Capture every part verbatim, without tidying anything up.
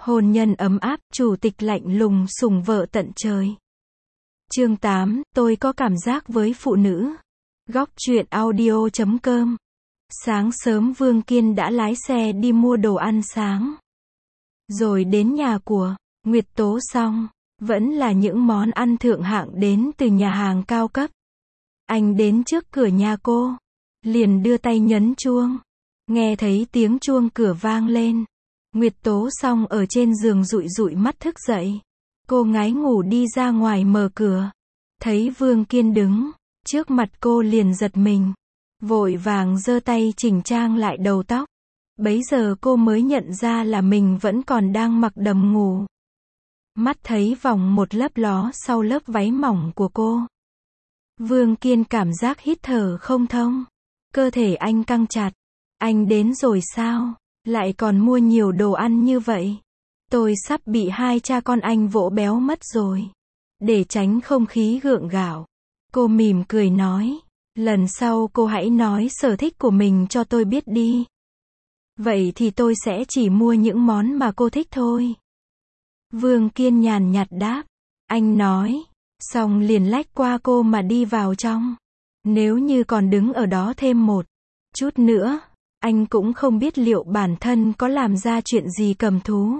Hôn nhân ấm áp, chủ tịch lạnh lùng sủng vợ tận trời. Chương tám, tôi có cảm giác với phụ nữ. Góc truyện audio chấm com. Sáng sớm Vương Kiên đã lái xe đi mua đồ ăn sáng. Rồi đến nhà của Nguyệt Tố xong, vẫn là những món ăn thượng hạng đến từ nhà hàng cao cấp. Anh đến trước cửa nhà cô, liền đưa tay nhấn chuông. Nghe thấy tiếng chuông cửa vang lên, Nguyệt Tố xong ở trên giường dụi dụi mắt thức dậy. Cô ngái ngủ đi ra ngoài mở cửa, thấy Vương Kiên đứng trước mặt cô liền giật mình, vội vàng giơ tay chỉnh trang lại đầu tóc. Bấy giờ cô mới nhận ra là mình vẫn còn đang mặc đầm ngủ. Mắt thấy vòng một lấp ló sau lớp váy mỏng của cô. Vương Kiên cảm giác hít thở không thông. Cơ thể anh căng chặt. Anh đến rồi sao? Lại còn mua nhiều đồ ăn như vậy. Tôi sắp bị hai cha con anh vỗ béo mất rồi. Để tránh không khí gượng gạo, cô mỉm cười nói, lần sau cô hãy nói sở thích của mình cho tôi biết đi. Vậy thì tôi sẽ chỉ mua những món mà cô thích thôi. Vương Kiên nhàn nhạt đáp. Anh nói, xong liền lách qua cô mà đi vào trong. Nếu như còn đứng ở đó thêm một chút nữa, anh cũng không biết liệu bản thân có làm ra chuyện gì cầm thú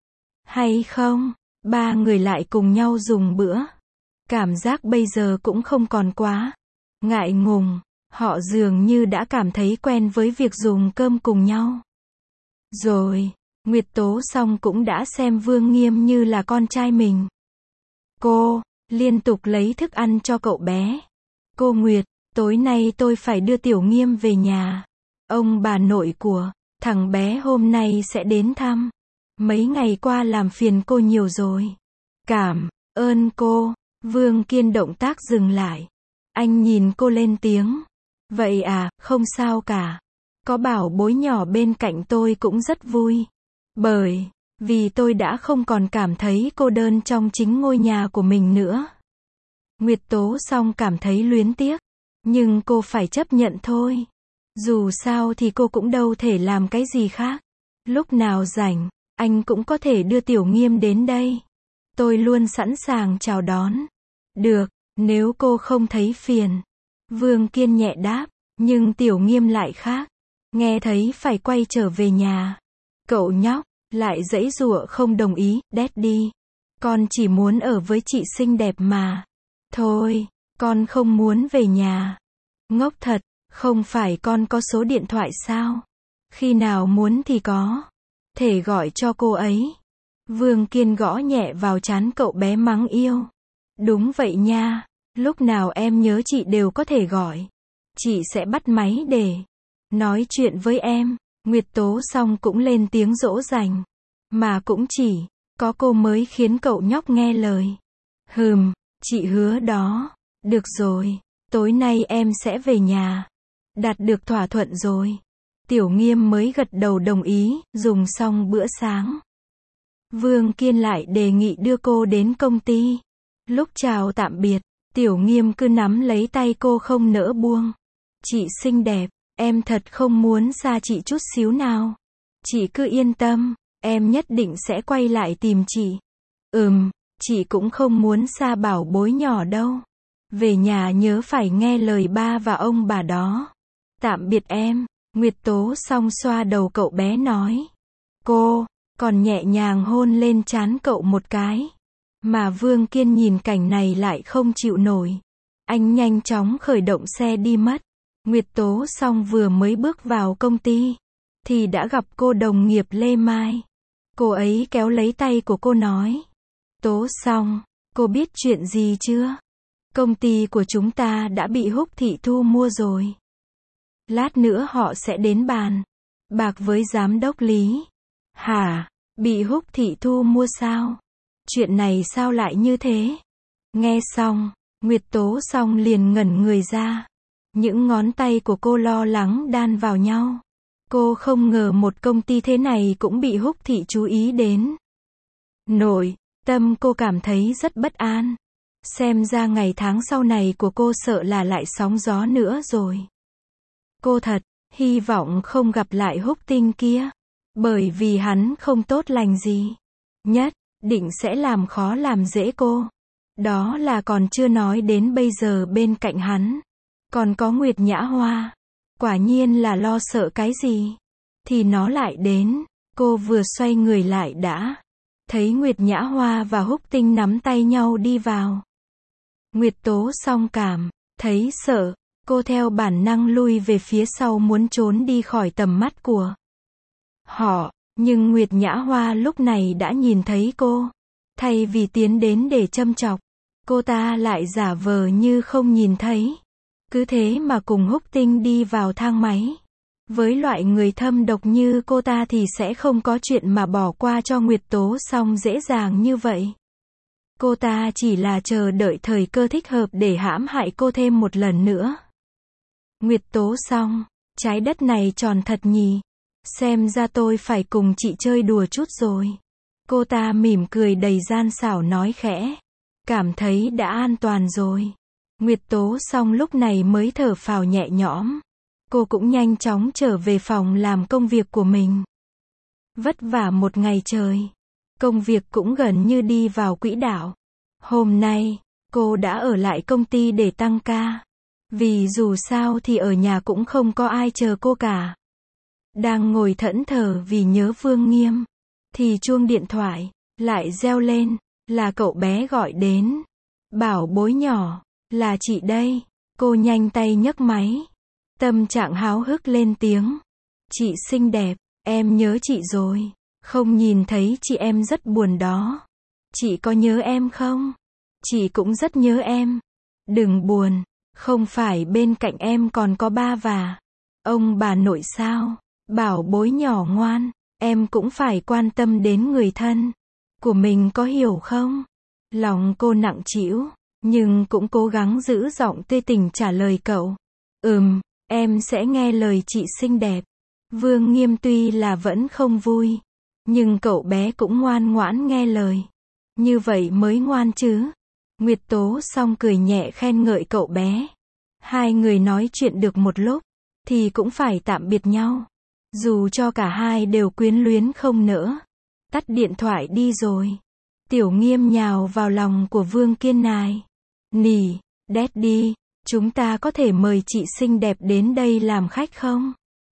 hay không. Ba người lại cùng nhau dùng bữa. Cảm giác bây giờ cũng không còn quá ngại ngùng. Họ dường như đã cảm thấy quen với việc dùng cơm cùng nhau. Rồi, Nguyệt Tố xong cũng đã xem Vương Nghiêm như là con trai mình. Cô liên tục lấy thức ăn cho cậu bé. Cô Nguyệt, tối nay tôi phải đưa Tiểu Nghiêm về nhà. Ông bà nội của thằng bé hôm nay sẽ đến thăm. Mấy ngày qua làm phiền cô nhiều rồi. Cảm ơn cô. Vương Kiên động tác dừng lại. Anh nhìn cô lên tiếng. Vậy à, không sao cả. Có bảo bối nhỏ bên cạnh tôi cũng rất vui. Bởi vì tôi đã không còn cảm thấy cô đơn trong chính ngôi nhà của mình nữa. Nguyệt Tố xong cảm thấy luyến tiếc. Nhưng cô phải chấp nhận thôi. Dù sao thì cô cũng đâu thể làm cái gì khác. Lúc nào rảnh, anh cũng có thể đưa Tiểu Nghiêm đến đây. Tôi luôn sẵn sàng chào đón. Được, nếu cô không thấy phiền. Vương Kiên nhẹ đáp, nhưng Tiểu Nghiêm lại khác. Nghe thấy phải quay trở về nhà. Cậu nhóc lại giãy giụa không đồng ý. Daddy, con chỉ muốn ở với chị xinh đẹp mà. Thôi, con không muốn về nhà. Ngốc thật, không phải con có số điện thoại sao? Khi nào muốn thì có thể gọi cho cô ấy. Vương Kiên gõ nhẹ vào trán cậu bé mắng yêu. Đúng vậy nha, lúc nào em nhớ chị đều có thể gọi. Chị sẽ bắt máy để nói chuyện với em. Nguyệt Tố xong cũng lên tiếng dỗ dành. Mà cũng chỉ có cô mới khiến cậu nhóc nghe lời. Hừm, chị hứa đó. Được rồi, tối nay em sẽ về nhà. Đạt được thỏa thuận rồi. Tiểu Nghiêm mới gật đầu đồng ý. Dùng xong bữa sáng, Vương Kiên lại đề nghị đưa cô đến công ty. Lúc chào tạm biệt, Tiểu Nghiêm cứ nắm lấy tay cô không nỡ buông. Chị xinh đẹp, em thật không muốn xa chị chút xíu nào. Chị cứ yên tâm, em nhất định sẽ quay lại tìm chị. Ừm, chị cũng không muốn xa bảo bối nhỏ đâu. Về nhà nhớ phải nghe lời ba và ông bà đó. Tạm biệt em. Nguyệt Tố xong xoa đầu cậu bé nói. Cô còn nhẹ nhàng hôn lên trán cậu một cái. Mà Vương Kiên nhìn cảnh này lại không chịu nổi. Anh nhanh chóng khởi động xe đi mất. Nguyệt Tố xong vừa mới bước vào công ty thì đã gặp cô đồng nghiệp Lê Mai. Cô ấy kéo lấy tay của cô nói. Tố xong, cô biết chuyện gì chưa? Công ty của chúng ta đã bị Húc Thị thu mua rồi. Lát nữa họ sẽ đến bàn bạc với giám đốc Lý. Hả? Bị Húc Thị thu mua sao? Chuyện này sao lại như thế? Nghe xong, Nguyệt Tố xong liền ngẩn người ra. Những ngón tay của cô lo lắng đan vào nhau. Cô không ngờ một công ty thế này cũng bị Húc Thị chú ý đến. Nội tâm cô cảm thấy rất bất an. Xem ra ngày tháng sau này của cô sợ là lại sóng gió nữa rồi. Cô thật hy vọng không gặp lại Húc Tinh kia. Bởi vì hắn không tốt lành gì. nhất định sẽ làm khó làm dễ cô. Đó là còn chưa nói đến bây giờ bên cạnh hắn còn có Nguyệt Nhã Hoa. Quả nhiên là lo sợ cái gì thì nó lại đến. Cô vừa xoay người lại đã thấy Nguyệt Nhã Hoa và Húc Tinh nắm tay nhau đi vào. Nguyệt Tố song cảm thấy sợ, cô theo bản năng lui về phía sau muốn trốn đi khỏi tầm mắt của họ, nhưng Nguyệt Nhã Hoa lúc này đã nhìn thấy cô. Thay vì tiến đến để châm chọc, cô ta lại giả vờ như không nhìn thấy. Cứ thế mà cùng Húc Tinh đi vào thang máy. Với loại người thâm độc như cô ta thì sẽ không có chuyện mà bỏ qua cho Nguyệt Tố Song dễ dàng như vậy. Cô ta chỉ là chờ đợi thời cơ thích hợp để hãm hại cô thêm một lần nữa. Nguyệt Tố Song, trái đất này tròn thật nhỉ. Xem ra tôi phải cùng chị chơi đùa chút rồi. Cô ta mỉm cười đầy gian xảo nói khẽ. Cảm thấy đã an toàn rồi. Nguyệt Tố Song lúc này mới thở phào nhẹ nhõm. Cô cũng nhanh chóng trở về phòng làm công việc của mình. Vất vả một ngày trời. Công việc cũng gần như đi vào quỹ đạo. Hôm nay, cô đã ở lại công ty để tăng ca. Vì dù sao thì ở nhà cũng không có ai chờ cô cả. Đang ngồi thẫn thờ vì nhớ Vương Nghiêm. Thì chuông điện thoại lại reo lên. Là cậu bé gọi đến. Bảo bối nhỏ, là chị đây. Cô nhanh tay nhấc máy. Tâm trạng háo hức lên tiếng. Chị xinh đẹp, em nhớ chị rồi. Không nhìn thấy chị em rất buồn đó. Chị có nhớ em không? Chị cũng rất nhớ em. Đừng buồn, không phải bên cạnh em còn có ba và ông bà nội sao? Bảo bối nhỏ ngoan, em cũng phải quan tâm đến người thân của mình có hiểu không? Lòng cô nặng trĩu, nhưng cũng cố gắng giữ giọng tươi tỉnh trả lời cậu. Ừm, em sẽ nghe lời chị xinh đẹp. Vương Nghiêm tuy là vẫn không vui, nhưng cậu bé cũng ngoan ngoãn nghe lời. Như vậy mới ngoan chứ. Nguyệt Tố Song cười nhẹ khen ngợi cậu bé. Hai người nói chuyện được một lúc, thì cũng phải tạm biệt nhau. Dù cho cả hai đều quyến luyến không nỡ. Tắt điện thoại đi rồi. Tiểu Nghiêm nhào vào lòng của Vương Kiên nài. Nỉ, Daddy, chúng ta có thể mời chị xinh đẹp đến đây làm khách không?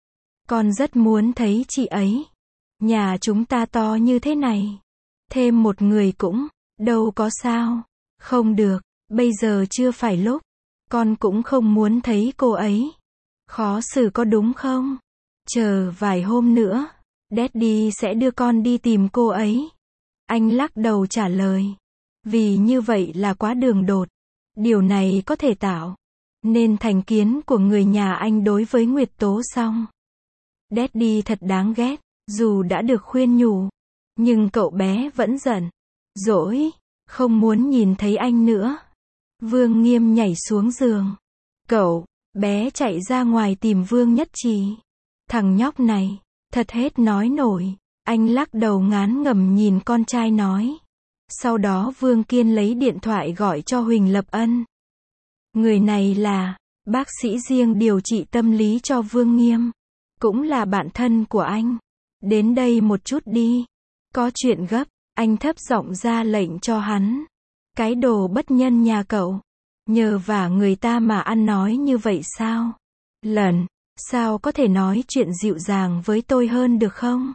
Con rất muốn thấy chị ấy. Nhà chúng ta to như thế này. Thêm một người cũng, đâu có sao. Không được, bây giờ chưa phải lúc. Con cũng không muốn thấy cô ấy. Khó xử có đúng không? Chờ vài hôm nữa, Daddy sẽ đưa con đi tìm cô ấy. Anh lắc đầu trả lời. Vì như vậy là quá đường đột. Điều này có thể tạo nên thành kiến của người nhà anh đối với Nguyệt Tố Song. Daddy thật đáng ghét, dù đã được khuyên nhủ, nhưng cậu bé vẫn giận, dỗi, không muốn nhìn thấy anh nữa. Vương Nghiêm nhảy xuống giường. Cậu bé chạy ra ngoài tìm Vương Nhất Trì. Thằng nhóc này, thật hết nói nổi. Anh lắc đầu ngán ngẩm nhìn con trai nói. Sau đó Vương Kiên lấy điện thoại gọi cho Huỳnh Lập Ân. Người này là bác sĩ riêng điều trị tâm lý cho Vương Nghiêm. Cũng là bạn thân của anh. Đến đây một chút đi. Có chuyện gấp. Anh thấp giọng ra lệnh cho hắn. Cái đồ bất nhân nhà cậu. Nhờ vả người ta mà ăn nói như vậy sao? Lần, sao có thể nói chuyện dịu dàng với tôi hơn được không?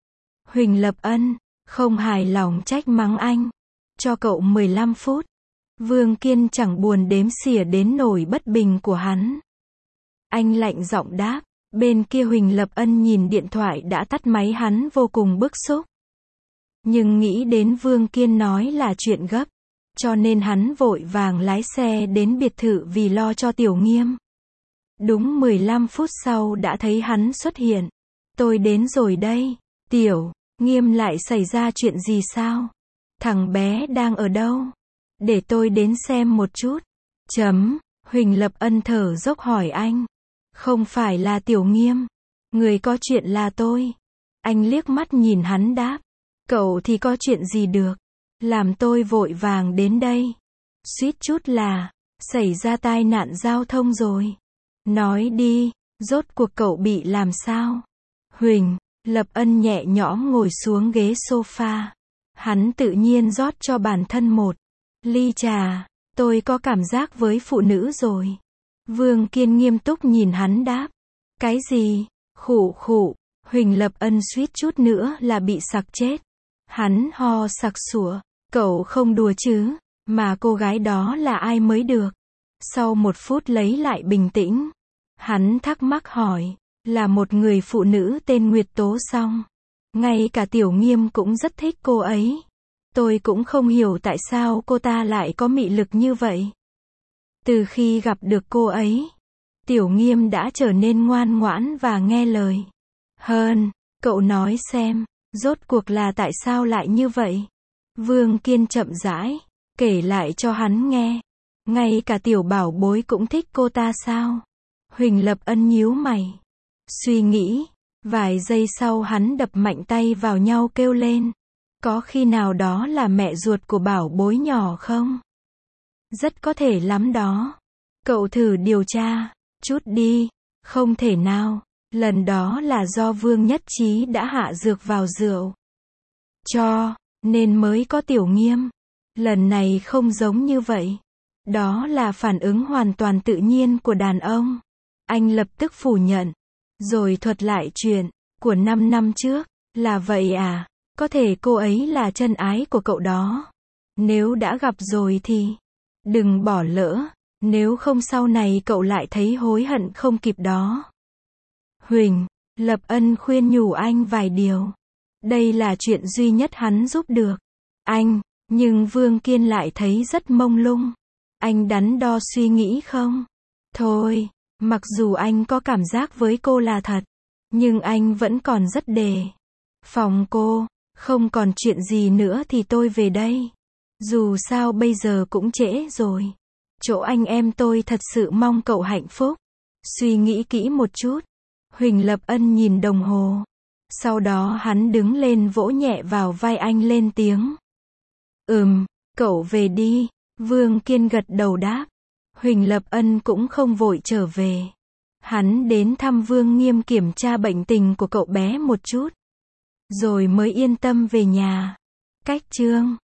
Huỳnh Lập Ân, không hài lòng trách mắng anh. Cho cậu mười lăm phút. Vương Kiên chẳng buồn đếm xỉa đến nổi bất bình của hắn. Anh lạnh giọng đáp. Bên kia Huỳnh Lập Ân nhìn điện thoại đã tắt máy hắn vô cùng bức xúc. Nhưng nghĩ đến Vương Kiên nói là chuyện gấp. Cho nên hắn vội vàng lái xe đến biệt thự vì lo cho Tiểu Nghiêm. Đúng mười lăm phút sau đã thấy hắn xuất hiện. Tôi đến rồi đây. Tiểu Nghiêm lại xảy ra chuyện gì sao? Thằng bé đang ở đâu? Để tôi đến xem một chút. Chấm. Huỳnh Lập Ân thở dốc hỏi anh. Không phải là Tiểu Nghiêm. Người có chuyện là tôi. Anh liếc mắt nhìn hắn đáp. Cậu thì có chuyện gì được? Làm tôi vội vàng đến đây. Suýt chút là xảy ra tai nạn giao thông rồi. Nói đi, rốt cuộc cậu bị làm sao? Huỳnh Lập Ân nhẹ nhõm ngồi xuống ghế sofa. Hắn tự nhiên rót cho bản thân một ly trà. Tôi có cảm giác với phụ nữ rồi. Vương Kiên nghiêm túc nhìn hắn đáp. Cái gì? Khụ khụ. Huỳnh Lập Ân suýt chút nữa là bị sặc chết. Hắn ho sặc sủa. Cậu không đùa chứ? Mà cô gái đó là ai mới được? Sau một phút lấy lại bình tĩnh, hắn thắc mắc hỏi. Là một người phụ nữ tên Nguyệt Tố Song. Ngay cả Tiểu Nghiêm cũng rất thích cô ấy. Tôi cũng không hiểu tại sao cô ta lại có mị lực như vậy. Từ khi gặp được cô ấy, Tiểu Nghiêm đã trở nên ngoan ngoãn và nghe lời hơn. Cậu nói xem, rốt cuộc là tại sao lại như vậy? Vương Kiên chậm rãi kể lại cho hắn nghe. Ngay cả Tiểu Bảo Bối cũng thích cô ta sao? Huỳnh Lập Ân nhíu mày, suy nghĩ. Vài giây sau hắn đập mạnh tay vào nhau kêu lên. Có khi nào đó là mẹ ruột của Bảo Bối nhỏ không? Rất có thể lắm đó. Cậu thử điều tra chút đi. Không thể nào. Lần đó là do Vương Nhất Trí đã hạ dược vào rượu cho nên mới có Tiểu Nghiêm. Lần này không giống như vậy. Đó là phản ứng hoàn toàn tự nhiên của đàn ông. Anh lập tức phủ nhận, rồi thuật lại chuyện của năm năm trước. Là vậy à? Có thể cô ấy là chân ái của cậu đó. Nếu đã gặp rồi thì đừng bỏ lỡ. Nếu không sau này cậu lại thấy hối hận không kịp đó. Huỳnh Lập Ân khuyên nhủ anh vài điều. Đây là chuyện duy nhất hắn giúp được anh. Nhưng Vương Kiên lại thấy rất mông lung. Anh đắn đo suy nghĩ không? Thôi, mặc dù anh có cảm giác với cô là thật, nhưng anh vẫn còn rất đề phòng cô. Không còn chuyện gì nữa thì tôi về đây. Dù sao bây giờ cũng trễ rồi. Chỗ anh em tôi thật sự mong cậu hạnh phúc. Suy nghĩ kỹ một chút. Huỳnh Lập Ân nhìn đồng hồ. Sau đó hắn đứng lên vỗ nhẹ vào vai anh lên tiếng. Ừm, cậu về đi. Vương Kiên gật đầu đáp. Huỳnh Lập Ân cũng không vội trở về. Hắn đến thăm Vương Nghiêm kiểm tra bệnh tình của cậu bé một chút, rồi mới yên tâm về nhà. Cách chương